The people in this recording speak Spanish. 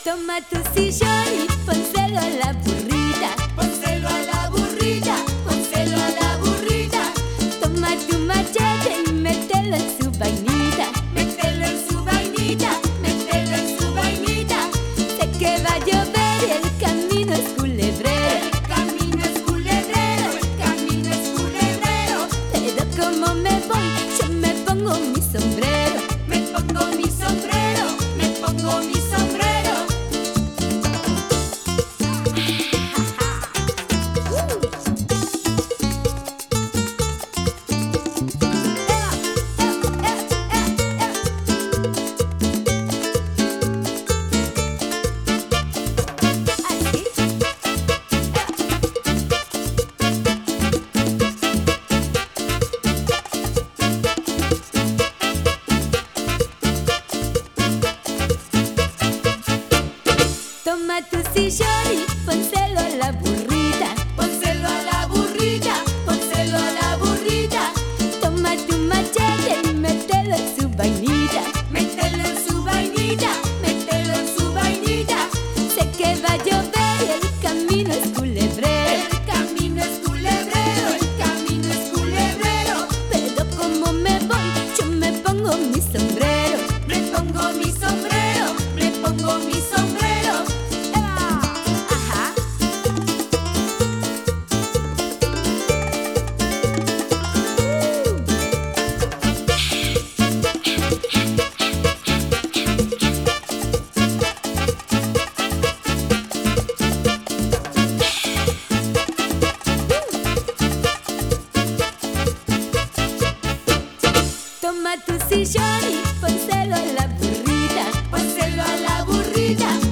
Toma tu sillón y pónselo a la burrita. Pónselo a la burrita, pónselo a la burrita. Toma tu machete y mételo en su vainita. Mételo en su vainita, mételo en su vainita. Sé que va a llover y el camino es culebrero. El camino es culebrero, el camino es culebrero. Pero como me voy, yo me pongo mi sombrero. Me pongo mi sombrero, me pongo mi sombrero. Toma tu sillón y pónselo a la burrita. Pónselo a la burrita, pónselo a la burrita. Toma tu machete y mételo en su vainita. Mételo en su vainita, mételo en su vainita. Sé que va a llover y el camino es culebrero. El camino es culebrero, el camino es culebrero. Pero como me voy, yo me pongo mi sombrero. Me pongo mi sombrero, me pongo mi sombrero. Ajá. Toma tu sillón y pónselo a la burrita. Pónselo a la burrita,